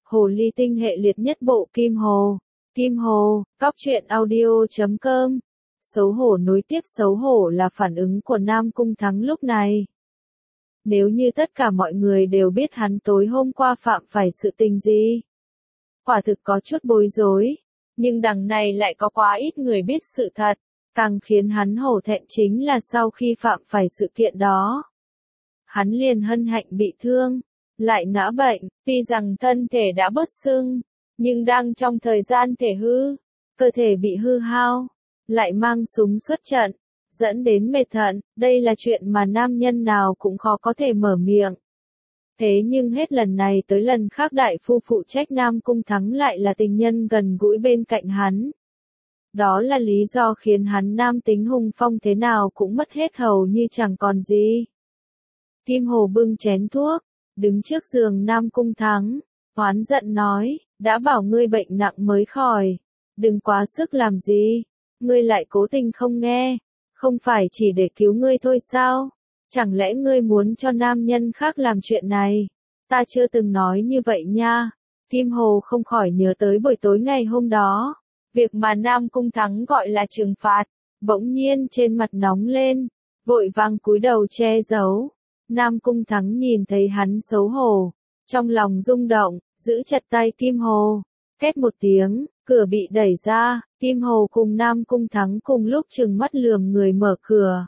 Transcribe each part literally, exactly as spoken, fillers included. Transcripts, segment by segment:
Hồ ly tinh hệ liệt nhất bộ Kim Hồ. Kim Hồ, cóc truyện audio chấm com. Xấu hổ nối tiếp xấu hổ là phản ứng của Nam Cung Thắng lúc này. Nếu như tất cả mọi người đều biết hắn tối hôm qua phạm phải sự tình gì. Quả thực có chút bối rối. Nhưng đằng này lại có quá ít người biết sự thật. Càng khiến hắn hổ thẹn chính là sau khi phạm phải sự kiện đó. Hắn liền hân hạnh bị thương. Lại ngã bệnh, tuy rằng thân thể đã bớt sưng. Nhưng đang trong thời gian thể hư. Cơ thể bị hư hao. Lại mang súng xuất trận. Dẫn đến mệt thận, đây là chuyện mà nam nhân nào cũng khó có thể mở miệng. Thế nhưng hết lần này tới lần khác đại phu phụ trách Nam Cung Thắng lại là tình nhân gần gũi bên cạnh hắn. Đó là lý do khiến hắn nam tính hùng phong thế nào cũng mất hết hầu như chẳng còn gì. Kim Hồ bưng chén thuốc, đứng trước giường Nam Cung Thắng, oán giận nói, đã bảo ngươi bệnh nặng mới khỏi, đừng quá sức làm gì, ngươi lại cố tình không nghe. Không phải chỉ để cứu ngươi thôi sao? Chẳng lẽ ngươi muốn cho nam nhân khác làm chuyện này? Ta chưa từng nói như vậy nha. Kim Hồ không khỏi nhớ tới buổi tối ngày hôm đó. Việc mà Nam Cung Thắng gọi là trừng phạt. Bỗng nhiên trên mặt nóng lên. Vội vàng cúi đầu che giấu. Nam Cung Thắng nhìn thấy hắn xấu hổ. Trong lòng rung động, giữ chặt tay Kim Hồ. Két một tiếng, cửa bị đẩy ra. Kim Hồ cùng Nam Cung Thắng cùng lúc trừng mắt lườm người mở cửa.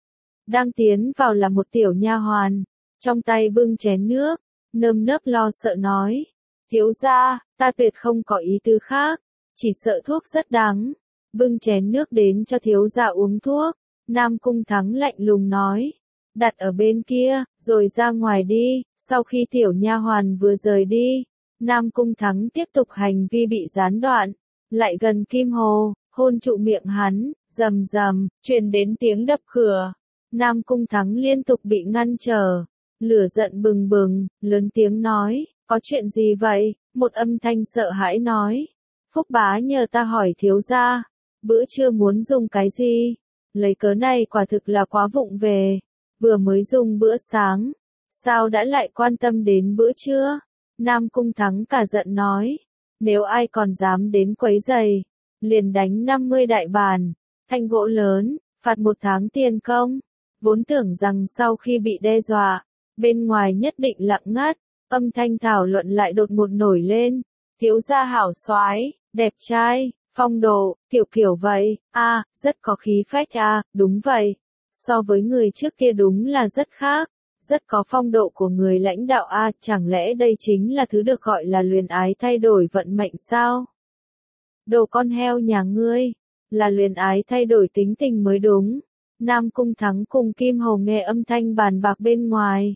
Đang tiến vào là một tiểu nha hoàn, trong tay bưng chén nước, nơm nớp lo sợ nói. Thiếu gia, ta tuyệt không có ý tư khác, chỉ sợ thuốc rất đắng. Bưng chén nước đến cho thiếu gia uống thuốc, Nam Cung Thắng lạnh lùng nói. Đặt ở bên kia, rồi ra ngoài đi. Sau khi tiểu nha hoàn vừa rời đi, Nam Cung Thắng tiếp tục hành vi bị gián đoạn. Lại gần Kim Hồ, hôn trụ miệng hắn, rầm rầm, truyền đến tiếng đập cửa. Nam Cung Thắng liên tục bị ngăn trở, lửa giận bừng bừng, lớn tiếng nói, có chuyện gì vậy? Một âm thanh sợ hãi nói, Phúc bá nhờ ta hỏi thiếu gia, bữa trưa muốn dùng cái gì? Lấy cớ này quả thực là quá vụng về, vừa mới dùng bữa sáng, sao đã lại quan tâm đến bữa trưa? Nam Cung Thắng cả giận nói. Nếu ai còn dám đến quấy giày, liền đánh năm mươi đại bản, thanh gỗ lớn, phạt một tháng tiền công. Vốn tưởng rằng sau khi bị đe dọa, bên ngoài nhất định lặng ngắt, âm thanh thảo luận lại đột ngột nổi lên. Thiếu gia hảo soái, đẹp trai, phong độ, kiểu kiểu vậy, a, à, rất có khí phách a, à, đúng vậy. So với người trước kia đúng là rất khác. Rất có phong độ của người lãnh đạo a, à, chẳng lẽ đây chính là thứ được gọi là luyến ái thay đổi vận mệnh sao? Đồ con heo nhà ngươi, là luyến ái thay đổi tính tình mới đúng. Nam Cung Thắng cùng Kim Hồ nghe âm thanh bàn bạc bên ngoài.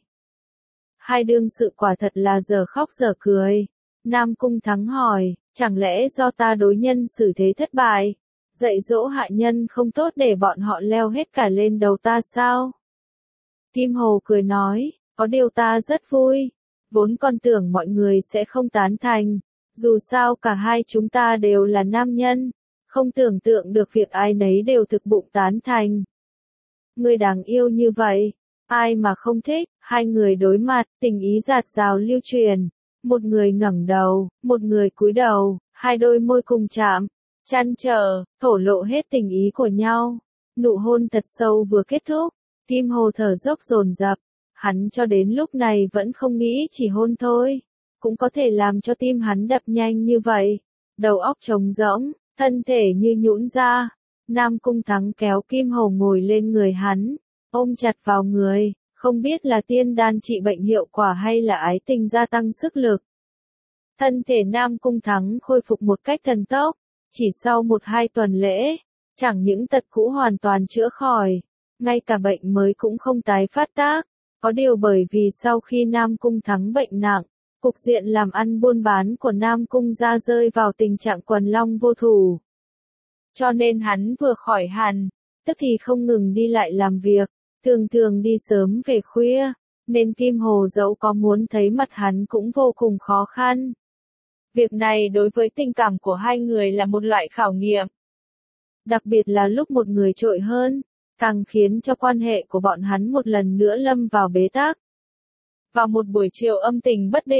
Hai đương sự quả thật là giờ khóc giờ cười. Nam Cung Thắng hỏi, chẳng lẽ do ta đối nhân xử thế thất bại, dạy dỗ hạ nhân không tốt để bọn họ leo hết cả lên đầu ta sao? Kim Hồ cười nói, có điều ta rất vui, vốn còn tưởng mọi người sẽ không tán thành, dù sao cả hai chúng ta đều là nam nhân, không tưởng tượng được việc ai nấy đều thực bụng tán thành. Người đáng yêu như vậy, ai mà không thích, hai người đối mặt, tình ý dạt dào lưu truyền, một người ngẩng đầu, một người cúi đầu, hai đôi môi cùng chạm, chăn trở, thổ lộ hết tình ý của nhau, nụ hôn thật sâu vừa kết thúc. Kim Hồ thở dốc dồn dập, hắn cho đến lúc này vẫn không nghĩ chỉ hôn thôi, cũng có thể làm cho tim hắn đập nhanh như vậy, đầu óc trống rỗng, thân thể như nhũn ra. Nam Cung Thắng kéo Kim Hồ ngồi lên người hắn, ôm chặt vào người, không biết là tiên đan trị bệnh hiệu quả hay là ái tình gia tăng sức lực. Thân thể Nam Cung Thắng khôi phục một cách thần tốc, chỉ sau một hai tuần lễ, chẳng những tật cũ hoàn toàn chữa khỏi. Ngay cả bệnh mới cũng không tái phát tác, có điều bởi vì sau khi Nam Cung Thắng bệnh nặng, cục diện làm ăn buôn bán của Nam Cung gia rơi vào tình trạng quần long vô thủ. Cho nên hắn vừa khỏi hẳn, tức thì không ngừng đi lại làm việc, thường thường đi sớm về khuya, nên Kim Hồ dẫu có muốn thấy mặt hắn cũng vô cùng khó khăn. Việc này đối với tình cảm của hai người là một loại khảo nghiệm. Đặc biệt là lúc một người trội hơn, càng khiến cho quan hệ của bọn hắn một lần nữa lâm vào bế tắc. Vào một buổi chiều âm tình bất định,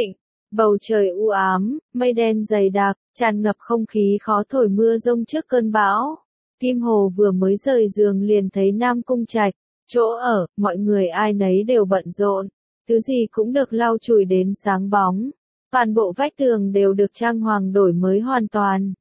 Bầu trời u ám, mây đen dày đặc, tràn ngập không khí khó thổi mưa rông trước cơn bão. Kim Hồ vừa mới rời giường liền thấy Nam Cung Trạch, chỗ ở, mọi người ai nấy đều bận rộn, thứ gì cũng được lau chùi đến sáng bóng. Toàn bộ vách tường đều được trang hoàng đổi mới hoàn toàn.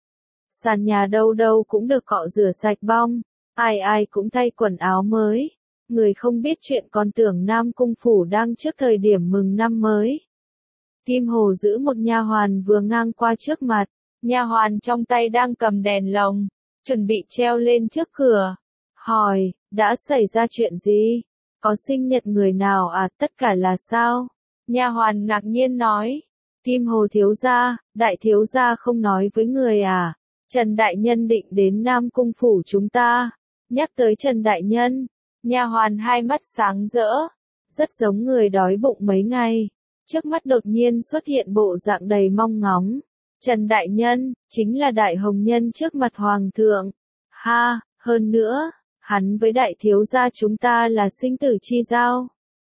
Sàn nhà đâu đâu cũng được cọ rửa sạch bong, ai ai cũng thay quần áo mới. Người không biết chuyện còn tưởng Nam Cung phủ đang trước thời điểm mừng năm mới. Kim Hồ giữ một nha hoàn vừa ngang qua trước mặt, nha hoàn trong tay đang cầm đèn lồng, chuẩn bị treo lên trước cửa. Hỏi, đã xảy ra chuyện gì? Có sinh nhật người nào à? Tất cả là sao? Nha hoàn ngạc nhiên nói. Kim Hồ thiếu gia, đại thiếu gia không nói với người à? Trần đại nhân định đến Nam Cung phủ chúng ta. Nhắc tới Trần đại nhân, nha hoàn hai mắt sáng rỡ, rất giống người đói bụng mấy ngày. Trước mắt đột nhiên xuất hiện bộ dạng đầy mong ngóng. Trần đại nhân, chính là đại hồng nhân trước mặt hoàng thượng. Ha, hơn nữa, hắn với đại thiếu gia chúng ta là sinh tử chi giao.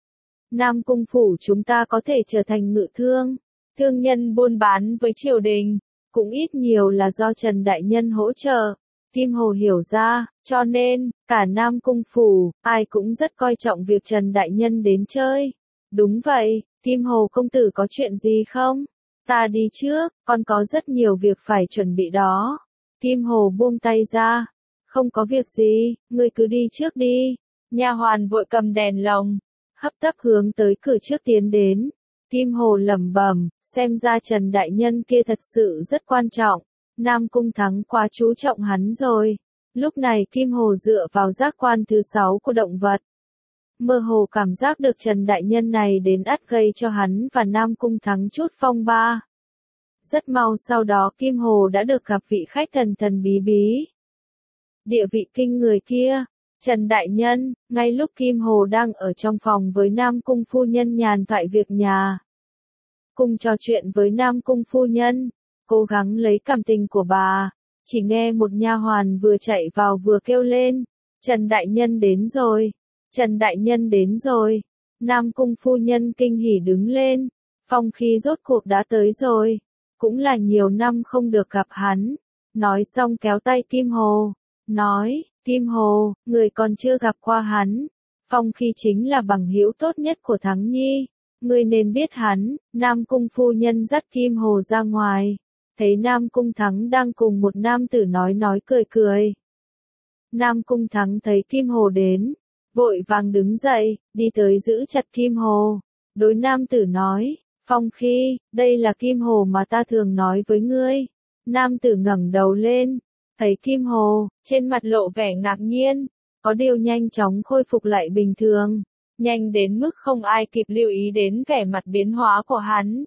Nam Cung phủ chúng ta có thể trở thành ngự thương, thương nhân buôn bán với triều đình, cũng ít nhiều là do Trần đại nhân hỗ trợ. Kim Hồ hiểu ra, cho nên, cả Nam Cung phủ, ai cũng rất coi trọng việc Trần đại nhân đến chơi. Đúng vậy, Kim Hồ công tử có chuyện gì không? Ta đi trước, con có rất nhiều việc phải chuẩn bị đó. Kim Hồ buông tay ra. Không có việc gì, ngươi cứ đi trước đi. Nha hoàn vội cầm đèn lồng, hấp tấp hướng tới cửa trước tiến đến. Kim Hồ lẩm bẩm, xem ra Trần đại nhân kia thật sự rất quan trọng. Nam Cung Thắng quá chú trọng hắn rồi. Lúc này Kim Hồ dựa vào giác quan thứ sáu của động vật. Mơ hồ cảm giác được Trần đại nhân này đến ắt gây cho hắn và Nam Cung Thắng chút phong ba. Rất mau sau đó Kim Hồ đã được gặp vị khách thần thần bí bí. Địa vị kinh người kia, Trần đại nhân, ngay lúc Kim Hồ đang ở trong phòng với Nam Cung phu nhân nhàn thoại việc nhà. Cùng trò chuyện với Nam Cung phu nhân, cố gắng lấy cảm tình của bà, chỉ nghe một nha hoàn vừa chạy vào vừa kêu lên, Trần đại nhân đến rồi, Trần đại nhân đến rồi. Nam Cung phu nhân kinh hỉ đứng lên, Phong Khí rốt cuộc đã tới rồi, cũng là nhiều năm không được gặp hắn. Nói xong kéo tay Kim Hồ, nói, Kim Hồ, người còn chưa gặp qua hắn. Phong Khí chính là bằng hữu tốt nhất của Thắng Nhi, ngươi nên biết hắn. Nam Cung phu nhân dắt Kim Hồ ra ngoài, thấy Nam Cung Thắng đang cùng một nam tử nói nói cười cười. Nam Cung Thắng thấy Kim Hồ đến, vội vàng đứng dậy, đi tới giữ chặt Kim Hồ, đối nam tử nói, Phong Khí, đây là Kim Hồ mà ta thường nói với ngươi. Nam tử ngẩng đầu lên, thấy Kim Hồ, trên mặt lộ vẻ ngạc nhiên, có điều nhanh chóng khôi phục lại bình thường, nhanh đến mức không ai kịp lưu ý đến vẻ mặt biến hóa của hắn.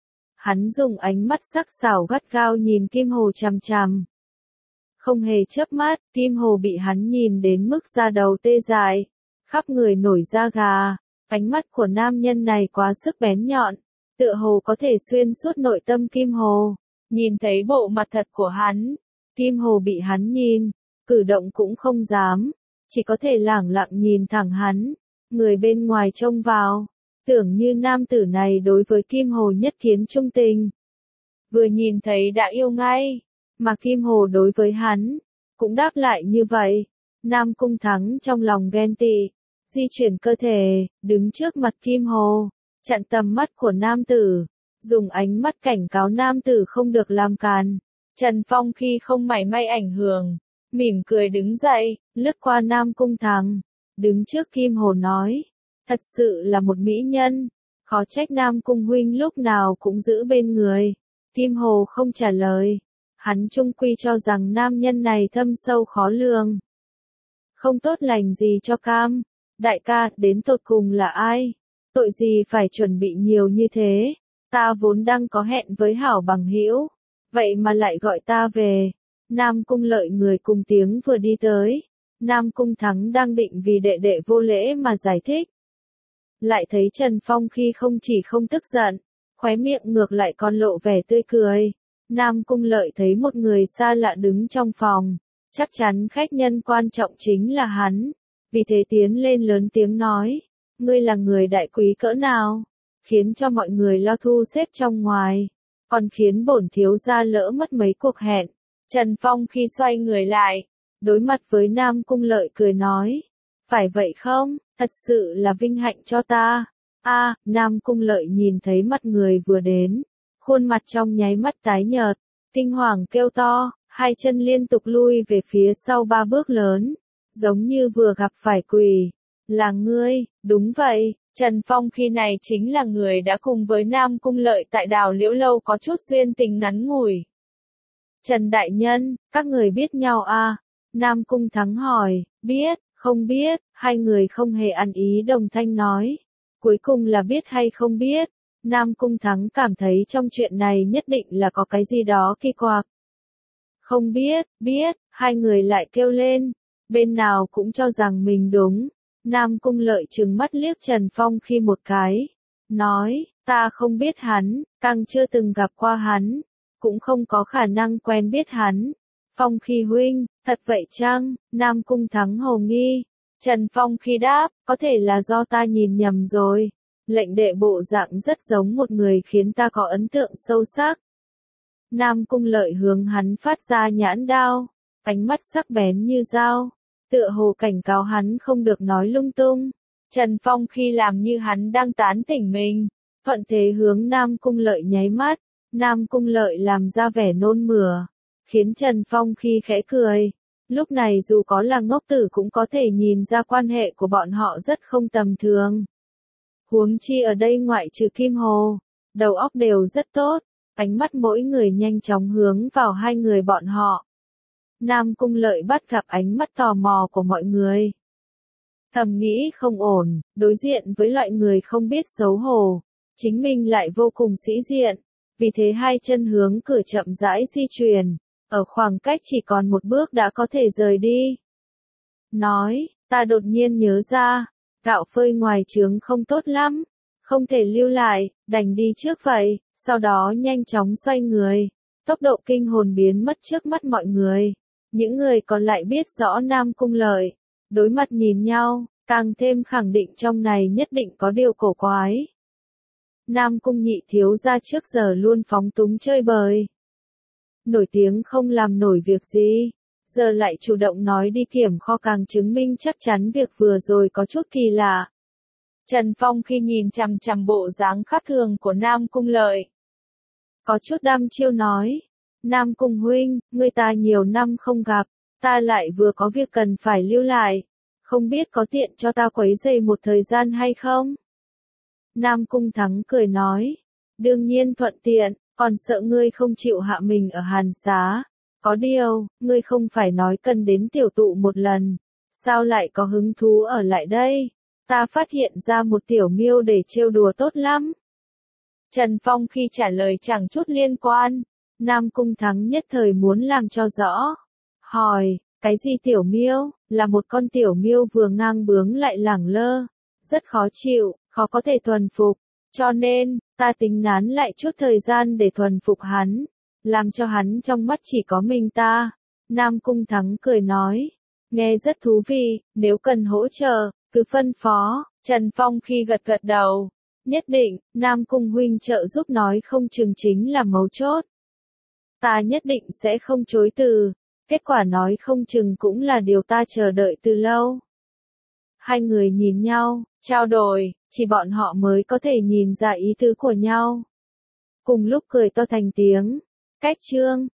Hắn dùng ánh mắt sắc sảo gắt gao nhìn Kim Hồ chằm chằm. Không hề chớp mắt, Kim Hồ bị hắn nhìn đến mức da đầu tê dại, khắp người nổi da gà. Ánh mắt của nam nhân này quá sức bén nhọn, tựa hồ có thể xuyên suốt nội tâm Kim Hồ. Nhìn thấy bộ mặt thật của hắn, Kim Hồ bị hắn nhìn, cử động cũng không dám, chỉ có thể lẳng lặng nhìn thẳng hắn. Người bên ngoài trông vào, tưởng như nam tử này đối với Kim Hồ nhất kiến trung tình. Vừa nhìn thấy đã yêu ngay, mà Kim Hồ đối với hắn, cũng đáp lại như vậy. Nam Cung Thắng trong lòng ghen tị, di chuyển cơ thể, đứng trước mặt Kim Hồ, chặn tầm mắt của nam tử, dùng ánh mắt cảnh cáo nam tử không được làm càn. Trần Phong khi không mảy may ảnh hưởng, mỉm cười đứng dậy, lướt qua Nam Cung Thắng, đứng trước Kim Hồ nói, thật sự là một mỹ nhân, khó trách Nam Cung huynh lúc nào cũng giữ bên người. Kim Hồ không trả lời, hắn chung quy cho rằng nam nhân này thâm sâu khó lường, không tốt lành gì cho cam. Đại ca, đến tột cùng là ai? Tội gì phải chuẩn bị nhiều như thế? Ta vốn đang có hẹn với hảo bằng hữu, vậy mà lại gọi ta về. Nam Cung Lợi người cùng tiếng vừa đi tới. Nam Cung Thắng đang định vì đệ đệ vô lễ mà giải thích. Lại thấy Trần Phong khi không chỉ không tức giận, khóe miệng ngược lại còn lộ vẻ tươi cười. Nam Cung Lợi thấy một người xa lạ đứng trong phòng, chắc chắn khách nhân quan trọng chính là hắn. Vì thế tiến lên lớn tiếng nói, ngươi là người đại quý cỡ nào? khiến cho mọi người lo thu xếp trong ngoài, còn khiến bổn thiếu gia lỡ mất mấy cuộc hẹn. Trần Phong khi xoay người lại, đối mặt với Nam Cung Lợi cười nói, phải vậy không, thật sự là vinh hạnh cho ta. A, Nam Cung Lợi nhìn thấy mặt người vừa đến, khuôn mặt trong nháy mắt tái nhợt, kinh hoàng kêu to, hai chân liên tục lui về phía sau ba bước lớn, giống như vừa gặp phải quỷ. Là ngươi, đúng vậy, Trần Phong khi này chính là người đã cùng với Nam Cung Lợi tại Đào Liễu Lâu có chút duyên tình ngắn ngủi. Trần Đại Nhân, các người biết nhau à? Nam Cung Thắng hỏi, biết, không biết, hai người không hề ăn ý đồng thanh nói. Cuối cùng là biết hay không biết, Nam Cung Thắng cảm thấy trong chuyện này nhất định là có cái gì đó kỳ quặc. Không biết, biết, hai người lại kêu lên, bên nào cũng cho rằng mình đúng. Nam Cung Lợi trừng mắt liếc Trần Phong khi một cái, nói, ta không biết hắn, càng chưa từng gặp qua hắn, cũng không có khả năng quen biết hắn. Phong khi huynh, thật vậy chăng? Nam Cung Thắng hồ nghi. Trần Phong khi đáp, có thể là do ta nhìn nhầm rồi. Lệnh đệ bộ dạng rất giống một người khiến ta có ấn tượng sâu sắc. Nam Cung Lợi hướng hắn phát ra nhãn đao, ánh mắt sắc bén như dao, tựa hồ cảnh cáo hắn không được nói lung tung. Trần Phong khi làm như hắn đang tán tỉnh mình, thuận thế hướng Nam Cung Lợi nháy mắt, Nam Cung Lợi làm ra vẻ nôn mửa, khiến Trần Phong khi khẽ cười. Lúc này dù có là ngốc tử cũng có thể nhìn ra quan hệ của bọn họ rất không tầm thường. Huống chi ở đây ngoại trừ Kim Hồ, đầu óc đều rất tốt, ánh mắt mỗi người nhanh chóng hướng vào hai người bọn họ. Nam Cung Lợi bắt gặp ánh mắt tò mò của mọi người. Thầm nghĩ không ổn, đối diện với loại người không biết xấu hổ, chính mình lại vô cùng sĩ diện, vì thế hai chân hướng cửa chậm rãi di chuyển, ở khoảng cách chỉ còn một bước đã có thể rời đi. Nói, ta đột nhiên nhớ ra, gạo phơi ngoài trướng không tốt lắm, không thể lưu lại, đành đi trước vậy, sau đó nhanh chóng xoay người, tốc độ kinh hồn biến mất trước mắt mọi người. Những người còn lại biết rõ Nam Cung Lợi, đối mặt nhìn nhau, càng thêm khẳng định trong này nhất định có điều cổ quái. Nam Cung nhị thiếu gia trước giờ luôn phóng túng chơi bời, nổi tiếng không làm nổi việc gì, giờ lại chủ động nói đi kiểm kho càng chứng minh chắc chắn việc vừa rồi có chút kỳ lạ. Trần Phong khi nhìn chằm chằm bộ dáng khác thường của Nam Cung Lợi, có chút đăm chiêu nói, Nam Cung huynh, người ta nhiều năm không gặp, ta lại vừa có việc cần phải lưu lại, không biết có tiện cho ta quấy rầy một thời gian hay không? Nam Cung Thắng cười nói, đương nhiên thuận tiện, còn sợ ngươi không chịu hạ mình ở Hàn Xá. Có điều, ngươi không phải nói cần đến tiểu tụ một lần, sao lại có hứng thú ở lại đây? Ta phát hiện ra một tiểu miêu để trêu đùa tốt lắm. Trần Phong khi trả lời chẳng chút liên quan, Nam Cung Thắng nhất thời muốn làm cho rõ. Hỏi, cái gì tiểu miêu? Là một con tiểu miêu vừa ngang bướng lại lẳng lơ, rất khó chịu, khó có thể thuần phục, cho nên, ta tính nán lại chút thời gian để thuần phục hắn, làm cho hắn trong mắt chỉ có mình ta. Nam Cung Thắng cười nói, nghe rất thú vị, nếu cần hỗ trợ, cứ phân phó. Trần Phong khi gật gật đầu, nhất định, Nam Cung huynh trợ giúp nói không chừng chính là mấu chốt. Ta nhất định sẽ không chối từ, kết quả nói không chừng cũng là điều ta chờ đợi từ lâu. Hai người nhìn nhau, trao đổi, chỉ bọn họ mới có thể nhìn ra ý tứ của nhau. Cùng lúc cười to thành tiếng, cách chương.